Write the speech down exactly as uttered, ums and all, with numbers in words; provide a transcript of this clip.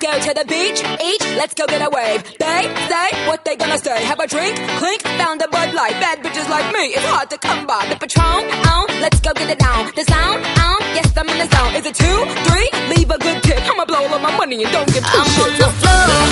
go to the beach, each, let's go get a wave. They say what they gonna say. Have a drink, clink, found a Bud Light. Bad bitches like me, it's hard to come by. The Patron, on, let's go get it down. The sound, on, yes I'm in the zone. Is it two, three? Leave a good tip. I'ma blow all of my money and don't give two I'm shits. on the floor.